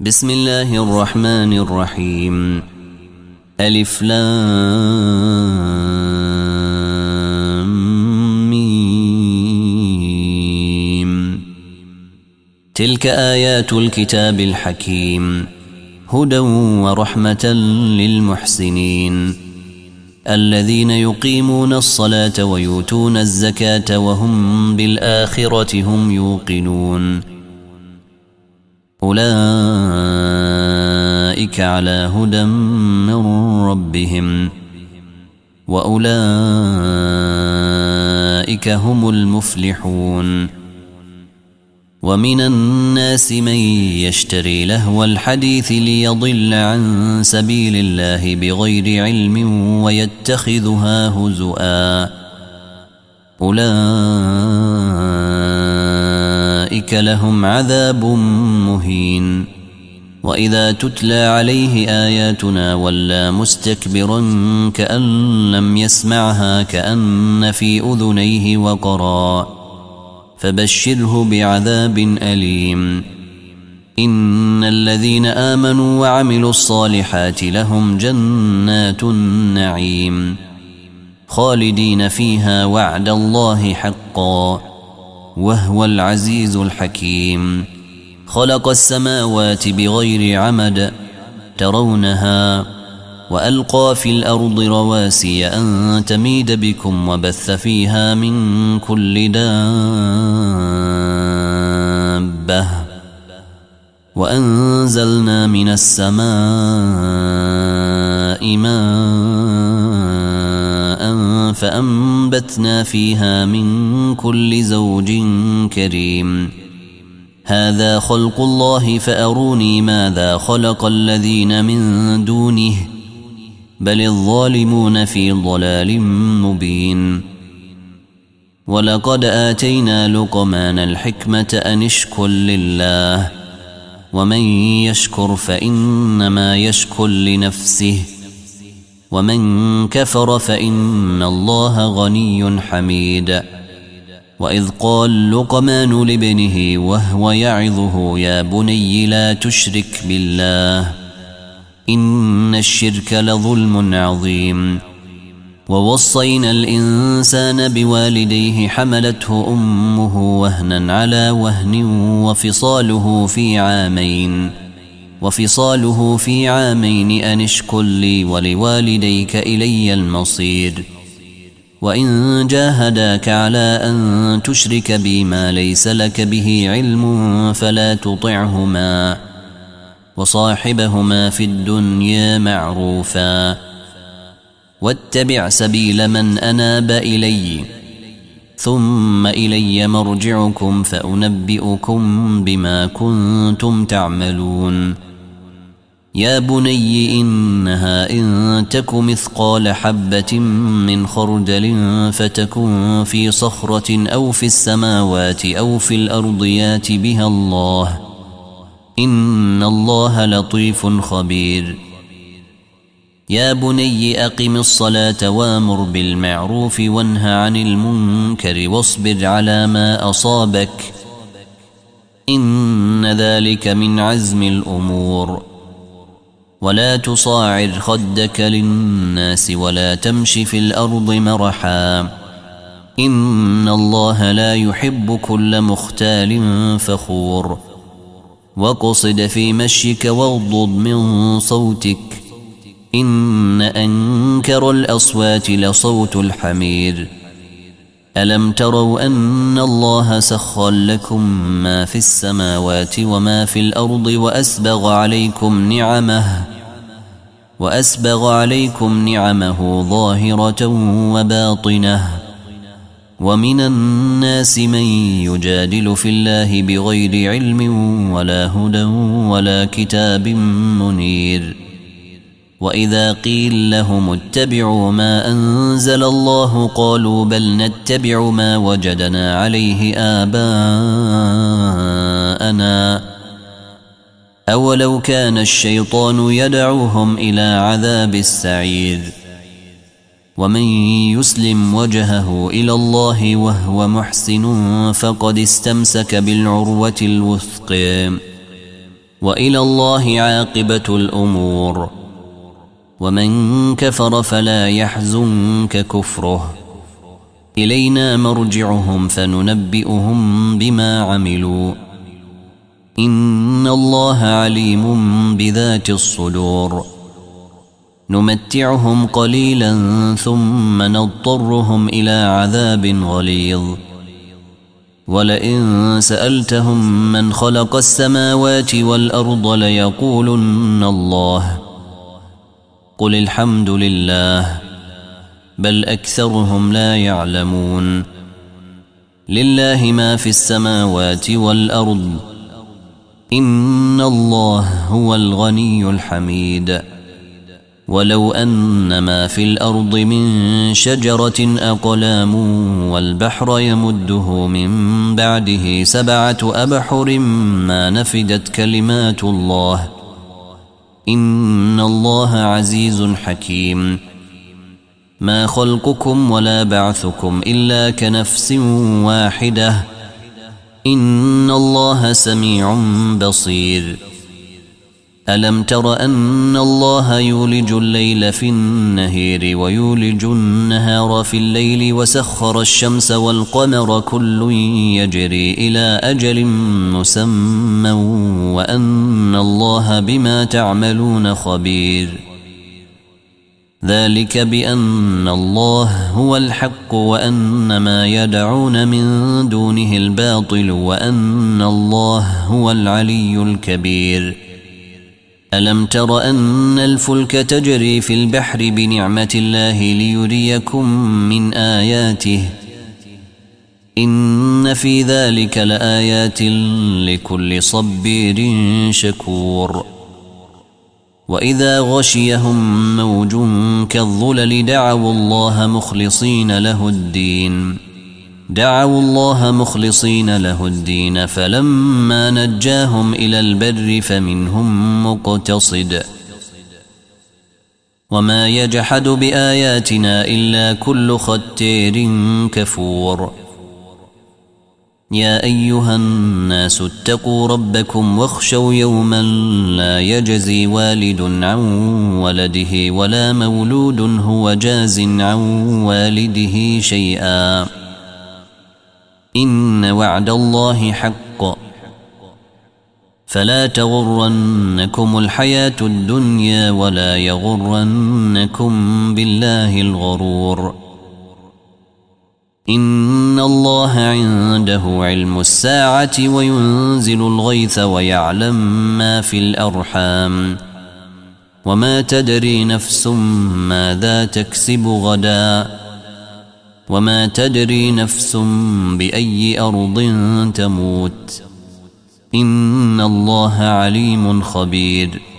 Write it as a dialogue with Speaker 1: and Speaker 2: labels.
Speaker 1: بسم الله الرحمن الرحيم. ألف لام ميم. تلك آيات الكتاب الحكيم هدى ورحمة للمحسنين الذين يقيمون الصلاة ويؤتون الزكاة وهم بالآخرة هم يوقنون أولئك على هدى من ربهم وأولئك هم المفلحون. ومن الناس من يشتري لهو الحديث ليضل عن سبيل الله بغير علم ويتخذها هزؤا أولئك لهم عذاب مهين. وإذا تتلى عليه آياتنا ولى مستكبرا كأن لم يسمعها كأن في أذنيه وقرا فبشره بعذاب أليم. إن الذين آمنوا وعملوا الصالحات لهم جنات النعيم خالدين فيها وعد الله حقا وهو العزيز الحكيم. خلق السماوات بغير عمد ترونها وألقى في الأرض رواسي أن تميد بكم وبث فيها من كل دابة وأنزلنا من السماء ماء فأنبتنا فيها من كل زوج كريم. هذا خلق الله فأروني ماذا خلق الذين من دونه بل الظالمون في ضلال مبين. ولقد آتينا لقمان الحكمة أن اشكر لله ومن يشكر فإنما يشكر لنفسه ومن كفر فإن الله غني حميد. وإذ قال لقمان لابنه وهو يعظه يا بني لا تشرك بالله إن الشرك لظلم عظيم. ووصينا الإنسان بوالديه حملته أمه وهنا على وهن وفصاله في عامين أن اشكر لي ولوالديك إلي المصير. وإن جاهداك على أن تشرك بي ما ليس لك به علم فلا تطعهما وصاحبهما في الدنيا معروفا واتبع سبيل من أناب إلي ثم إلي مرجعكم فأنبئكم بما كنتم تعملون. يا بني إنها إن تك مثقال حبة من خردل فتكن في صخرة أو في السماوات أو في الأرض يات بها الله إن الله لطيف خبير. يا بني أقم الصلاة وامر بالمعروف وانه عن المنكر واصبر على ما أصابك إن ذلك من عزم الأمور. ولا تصاعر خدك للناس ولا تمش في الأرض مرحا إن الله لا يحب كل مختال فخور. واقصد في مشيك واغضض من صوتك إن أنكر الأصوات لصوت الحمير. ألم تروا أن الله سخر لكم ما في السماوات وما في الأرض وأسبغ عليكم نعمه ظاهرة وباطنة. ومن الناس من يجادل في الله بغير علم ولا هدى ولا كتاب منير. وإذا قيل لهم اتبعوا ما أنزل الله قالوا بل نتبع ما وجدنا عليه آباءنا أولو كان الشيطان يدعوهم إلى عذاب السعير. ومن يسلم وجهه إلى الله وهو محسن فقد استمسك بالعروة الوثقى وإلى الله عاقبة الأمور. ومن كفر فلا يحزنك كفره، إلينا مرجعهم فننبئهم بما عملوا، إن الله عليم بذات الصدور. نمتعهم قليلا ثم نضطرهم إلى عذاب غليظ. ولئن سألتهم من خلق السماوات والأرض ليقولن الله، قل الحمد لله، بل أكثرهم لا يعلمون. لله ما في السماوات والأرض، إن الله هو الغني الحميد. ولو أن ما في الأرض من شجرة أقلام والبحر يمده من بعده 7 أبحر ما نفدت كلمات الله، إن الله عزيز حكيم. ما خلقكم ولا بعثكم إلا كنفس واحدة، إن الله سميع بصير. ألم تر أن الله يولج الليل في النهار ويولج النهار في الليل وسخر الشمس والقمر كل يجري إلى أجل مسمى وأن الله بما تعملون خبير. ذلك بأن الله هو الحق وأن ما يدعون من دونه الباطل وأن الله هو العلي الكبير. ألم تر أن الفلك تجري في البحر بنعمة الله ليريكم من آياته، إن في ذلك لآيات لكل صبير شكور. وإذا غشيهم موج كالظلل دعوا الله مخلصين له الدين فلما نجاهم إلى البر فمنهم مقتصد. وما يجحد بآياتنا إلا كل ختار كفور. يا أيها الناس اتقوا ربكم واخشوا يوما لا يجزي والد عن ولده ولا مولود هو جاز عن والده شيئا، إن وعد الله حق، فلا تغرنكم الحياة الدنيا ولا يغرنكم بالله الغرور. إن الله عنده علم الساعة وينزل الغيث ويعلم ما في الأرحام، وما تدري نفس ماذا تكسب غدا، وما تدري نفس بأي أرض تموت، إن الله عليم خبير.